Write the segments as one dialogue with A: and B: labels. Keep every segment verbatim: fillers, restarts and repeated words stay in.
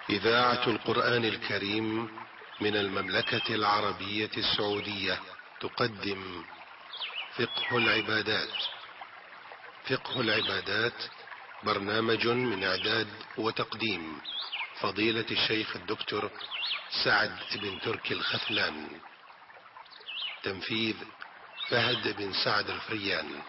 A: إذاعة القرآن الكريم من المملكة العربية السعودية تقدم فقه العبادات. فقه العبادات برنامج من إعداد وتقديم فضيلة الشيخ الدكتور سعد بن تركي الخثلان. تنفيذ فهد بن سعد الفريان.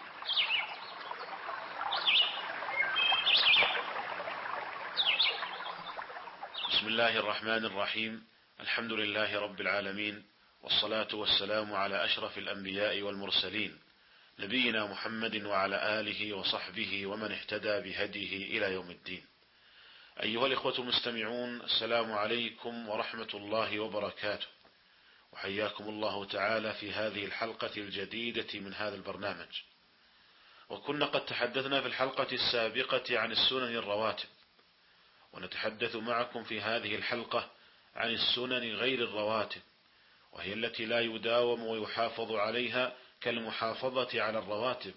B: بسم الله الرحمن الرحيم. الحمد لله رب العالمين، والصلاة والسلام على أشرف الأنبياء والمرسلين، نبينا محمد وعلى آله وصحبه ومن اهتدى بهديه إلى يوم الدين. أيها الإخوة المستمعون، السلام عليكم ورحمة الله وبركاته، وحياكم الله تعالى في هذه الحلقة الجديدة من هذا البرنامج. وكنا قد تحدثنا في الحلقة السابقة عن السنن الرواتب، ونتحدث معكم في هذه الحلقة عن السنن غير الرواتب، وهي التي لا يداوم ويحافظ عليها كالمحافظة على الرواتب.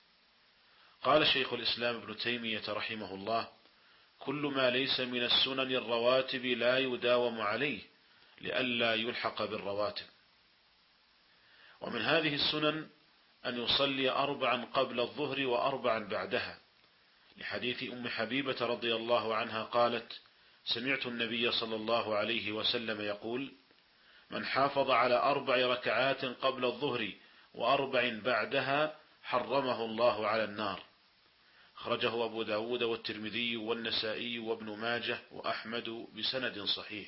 B: قال شيخ الإسلام ابن تيمية رحمه الله: كل ما ليس من السنن الرواتب لا يداوم عليه لئلا يلحق بالرواتب. ومن هذه السنن أن يصلي أربعا قبل الظهر وأربعا بعدها، لحديث أم حبيبة رضي الله عنها قالت: سمعت النبي صلى الله عليه وسلم يقول: من حافظ على أربع ركعات قبل الظهر وأربع بعدها حرمه الله على النار. خرجه أبو داود والترمذي والنسائي وابن ماجه وأحمد بسند صحيح.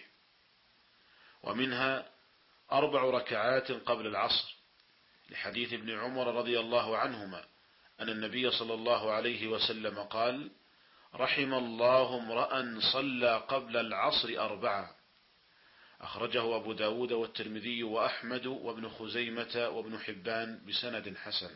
B: ومنها أربع ركعات قبل العصر، لحديث ابن عمر رضي الله عنهما أن النبي صلى الله عليه وسلم قال: رحم الله امرأ صلى قبل العصر أربعة. أخرجه أبو داود والترمذي وأحمد وابن خزيمة وابن حبان بسند حسن.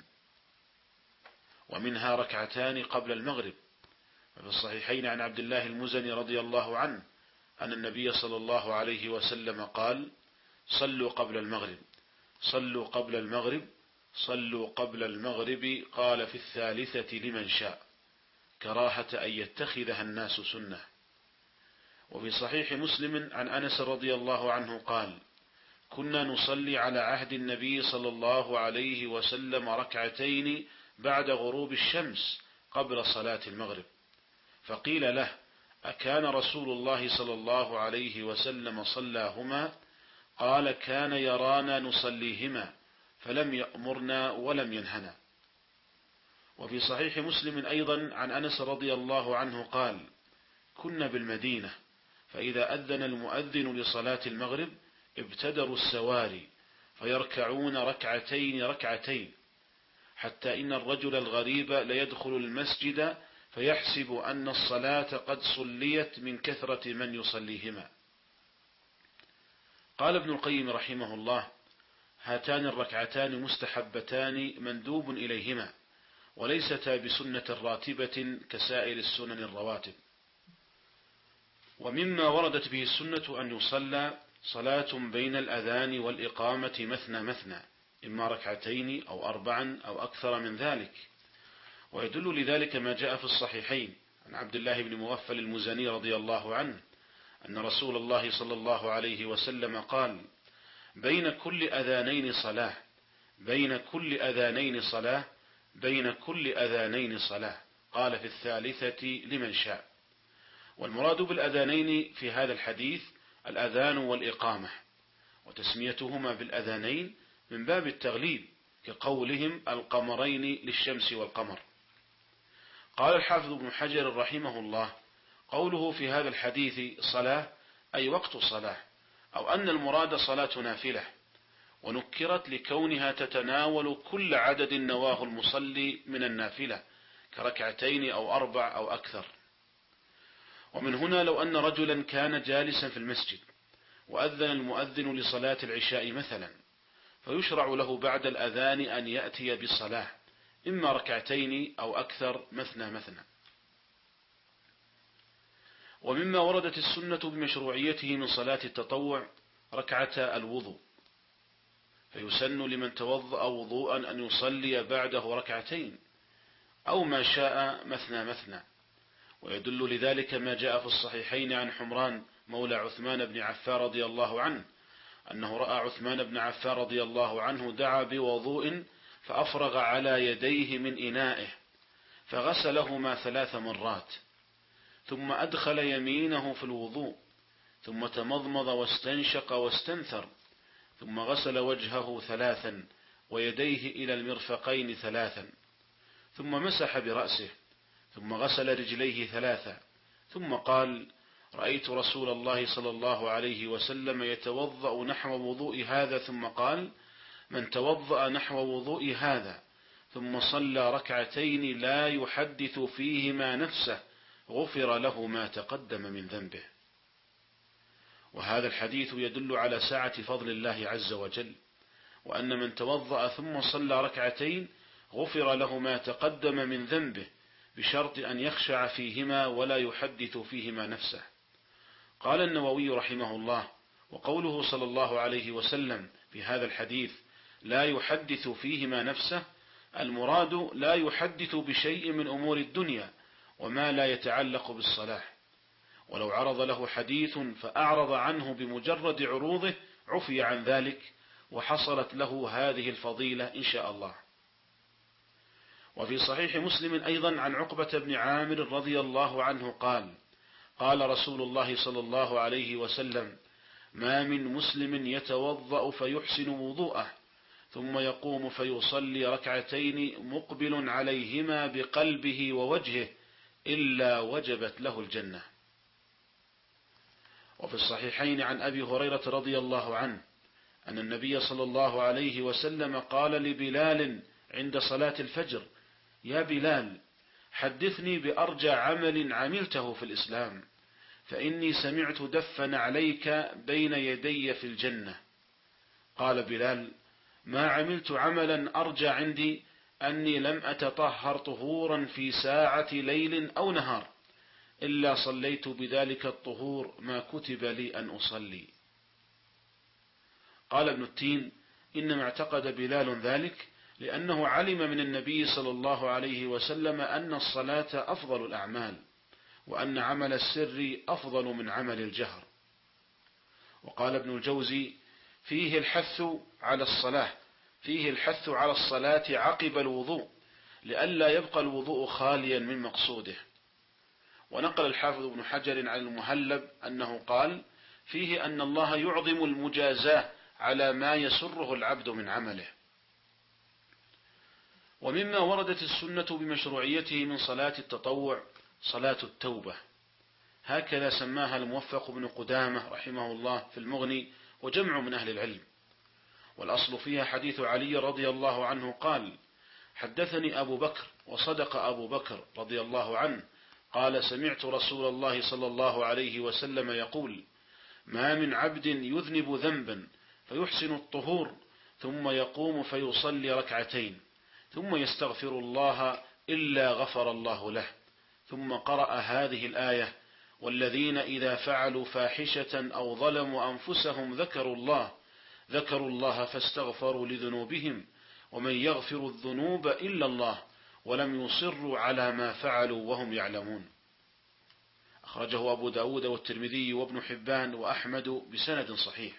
B: ومنها ركعتان قبل المغرب، ففي الصحيحين عن عبد الله المزني رضي الله عنه أن النبي صلى الله عليه وسلم قال: صلوا قبل المغرب، صلوا قبل المغرب، صلوا قبل المغرب، قال في الثالثة لمن شاء، كراهة أن يتخذها الناس سنة. وفي صحيح مسلم عن أنس رضي الله عنه قال: كنا نصلي على عهد النبي صلى الله عليه وسلم ركعتين بعد غروب الشمس قبل صلاة المغرب، فقيل له: أكان رسول الله صلى الله عليه وسلم صلاهما؟ قال: كان يرانا نصليهما فلم يأمرنا ولم ينهنا. وفي صحيح مسلم أيضا عن أنس رضي الله عنه قال: كنا بالمدينة، فإذا أذن المؤذن لصلاة المغرب ابتدروا السواري فيركعون ركعتين ركعتين، حتى إن الرجل الغريب ليدخل المسجد فيحسب أن الصلاة قد صليت من كثرة من يصليهما. قال ابن القيم رحمه الله: هاتان الركعتان مستحبتان مندوب إليهما، وليستا بسنة راتبة كسائر السنن الرواتب. ومما وردت به السنة أن يصلى صلاة بين الأذان والإقامة مثنى مثنى، إما ركعتين أو أربعا أو أكثر من ذلك. ويدل لذلك ما جاء في الصحيحين عن عبد الله بن مغفل المزني رضي الله عنه أن رسول الله صلى الله عليه وسلم قال: بين كل أذانين صلاة، بين كل أذانين صلاة، بين كل أذانين صلاة، قال في الثالثة لمن شاء. والمراد بالأذانين في هذا الحديث الأذان والإقامة، وتسميتهما بالأذانين من باب التغليب، كقولهم القمرين للشمس والقمر. قال الحافظ ابن حجر رحمه الله: قوله في هذا الحديث صلاة أي وقت صلاة، أو أن المراد صلاة نافلة، ونكرت لكونها تتناول كل عدد نواه المصلي من النافلة كركعتين أو أربع أو أكثر. ومن هنا لو أن رجلا كان جالسا في المسجد وأذن المؤذن لصلاة العشاء مثلا، فيشرع له بعد الأذان أن يأتي بالصلاة إما ركعتين أو أكثر مثنى مثنى. ومما وردت السنة بمشروعيته من صلاة التطوع ركعة الوضوء، فيسن لمن توضأ وضوءا أن يصلي بعده ركعتين أو ما شاء مثنى مثنى. ويدل لذلك ما جاء في الصحيحين عن حمران مولى عثمان بن عفان رضي الله عنه أنه رأى عثمان بن عفان رضي الله عنه دعا بوضوء فأفرغ على يديه من إنائه فغسلهما ثلاث مرات، ثم أدخل يمينه في الوضوء، ثم تمضمض واستنشق واستنثر، ثم غسل وجهه ثلاثا ويديه إلى المرفقين ثلاثا، ثم مسح برأسه، ثم غسل رجليه ثلاثا، ثم قال: رأيت رسول الله صلى الله عليه وسلم يتوضأ نحو وضوء هذا، ثم قال: من توضأ نحو وضوء هذا ثم صلى ركعتين لا يحدث فيهما نفسه غفر له ما تقدم من ذنبه. وهذا الحديث يدل على سعة فضل الله عز وجل، وأن من توضأ ثم صلى ركعتين غفر له ما تقدم من ذنبه، بشرط أن يخشع فيهما ولا يحدث فيهما نفسه. قال النووي رحمه الله: وقوله صلى الله عليه وسلم في هذا الحديث لا يحدث فيهما نفسه، المراد لا يحدث بشيء من أمور الدنيا وما لا يتعلق بالصلاة، ولو عرض له حديث فأعرض عنه بمجرد عروضه عفي عن ذلك، وحصلت له هذه الفضيلة إن شاء الله. وفي صحيح مسلم أيضا عن عقبة بن عامر رضي الله عنه قال: قال رسول الله صلى الله عليه وسلم: ما من مسلم يتوضأ فيحسن وضوءه ثم يقوم فيصلي ركعتين مقبل عليهما بقلبه ووجهه إلا وجبت له الجنة. وفي الصحيحين عن أبي هريرة رضي الله عنه أن النبي صلى الله عليه وسلم قال لبلال عند صلاة الفجر: يا بلال، حدثني بأرجى عمل عملته في الإسلام، فإني سمعت دفن عليك بين يدي في الجنة. قال بلال: ما عملت عملا أرجى عندي أني لم أتطهر طهورا في ساعة ليل أو نهار إلا صليت بذلك الطهور ما كتب لي أن أصلي. قال ابن التين: إنما اعتقد بلال ذلك لأنه علم من النبي صلى الله عليه وسلم أن الصلاة أفضل الأعمال، وأن عمل السر أفضل من عمل الجهر. وقال ابن الجوزي: فيه الحث على الصلاة فيه الحث على الصلاة عقب الوضوء لئلا يبقى الوضوء خاليا من مقصوده. ونقل الحافظ ابن حجر عن المهلب أنه قال: فيه أن الله يعظم المجازاة على ما يسره العبد من عمله. ومما وردت السنة بمشروعيته من صلاة التطوع صلاة التوبة، هكذا سماها الموفق بن قدامة رحمه الله في المغني وجمع من أهل العلم. والأصل فيها حديث علي رضي الله عنه قال: حدثني أبو بكر، وصدق أبو بكر رضي الله عنه، قال: سمعت رسول الله صلى الله عليه وسلم يقول: ما من عبد يذنب ذنبا فيحسن الطهور ثم يقوم فيصلي ركعتين ثم يستغفر الله إلا غفر الله له. ثم قرأ هذه الآية: والذين إذا فعلوا فاحشة أو ظلموا أنفسهم ذكروا الله ذكروا الله فاستغفروا لذنوبهم ومن يغفر الذنوب إلا الله ولم يصروا على ما فعلوا وهم يعلمون. أخرجه أبو داود والترمذي وابن حبان وأحمد بسند صحيح.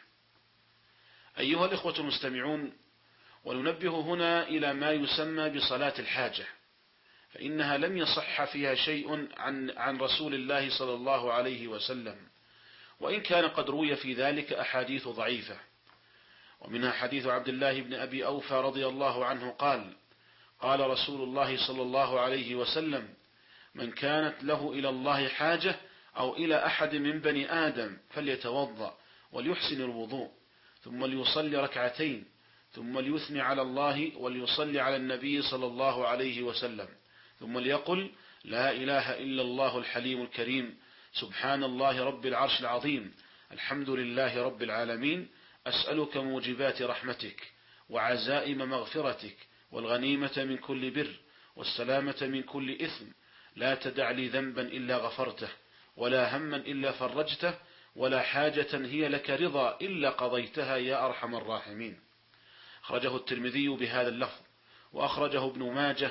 B: أيها الإخوة المستمعون، وننبه هنا إلى ما يسمى بصلاة الحاجة، فإنها لم يصح فيها شيء عن, عن رسول الله صلى الله عليه وسلم، وإن كان قد روي في ذلك أحاديث ضعيفة. ومنها حديث عبد الله بن أبي أوفى رضي الله عنه قال: قال رسول الله صلى الله عليه وسلم: من كانت له إلى الله حاجة أو إلى أحد من بني آدم فليتوضأ وليحسن الوضوء ثم ليصلي ركعتين ثم ليثني على الله وليصلي على النبي صلى الله عليه وسلم ثم ليقل: لا إله إلا الله الحليم الكريم، سبحان الله رب العرش العظيم، الحمد لله رب العالمين، أسألك موجبات رحمتك وعزائم مغفرتك والغنيمة من كل بر والسلامة من كل إثم، لا تدع لي ذنبا إلا غفرته ولا هما إلا فرجته ولا حاجة هي لك رضا إلا قضيتها يا أرحم الراحمين. أخرجه الترمذي بهذا اللفظ، وأخرجه ابن ماجه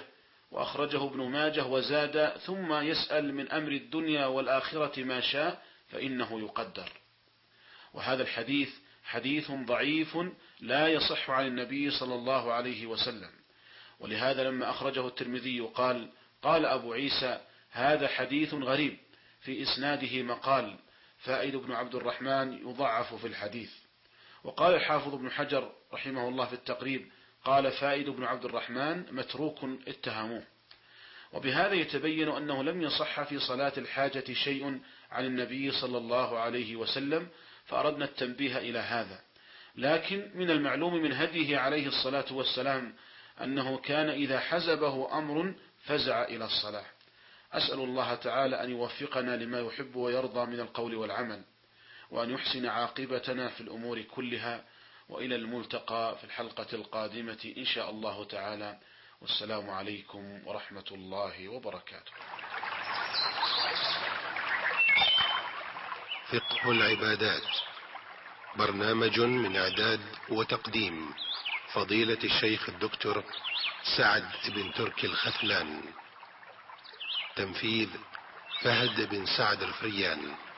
B: وأخرجه ابن ماجه وزاد: ثم يسأل من أمر الدنيا والآخرة ما شاء فإنه يقدر. وهذا الحديث حديث ضعيف لا يصح عن النبي صلى الله عليه وسلم، ولهذا لما أخرجه الترمذي قال: قال أبو عيسى: هذا حديث غريب، في إسناده مقال، فائد بن عبد الرحمن يضعف في الحديث. وقال الحافظ ابن حجر رحمه الله في التقريب: قال فائد بن عبد الرحمن متروك اتهموه. وبهذا يتبين أنه لم يصح في صلاة الحاجة شيء عن النبي صلى الله عليه وسلم، فأردنا التنبيه إلى هذا. لكن من المعلوم من هديه عليه الصلاة والسلام أنه كان إذا حزبه أمر فزع إلى الصلاة. أسأل الله تعالى أن يوفقنا لما يحب ويرضى من القول والعمل، وأن يحسن عاقبتنا في الأمور كلها، وإلى الملتقى في الحلقة القادمة إن شاء الله تعالى، والسلام عليكم ورحمة الله وبركاته.
A: فقه العبادات، برنامج من إعداد وتقديم فضيلة الشيخ الدكتور سعد بن تركي الخثلان، تنفيذ فهد بن سعد الفريان.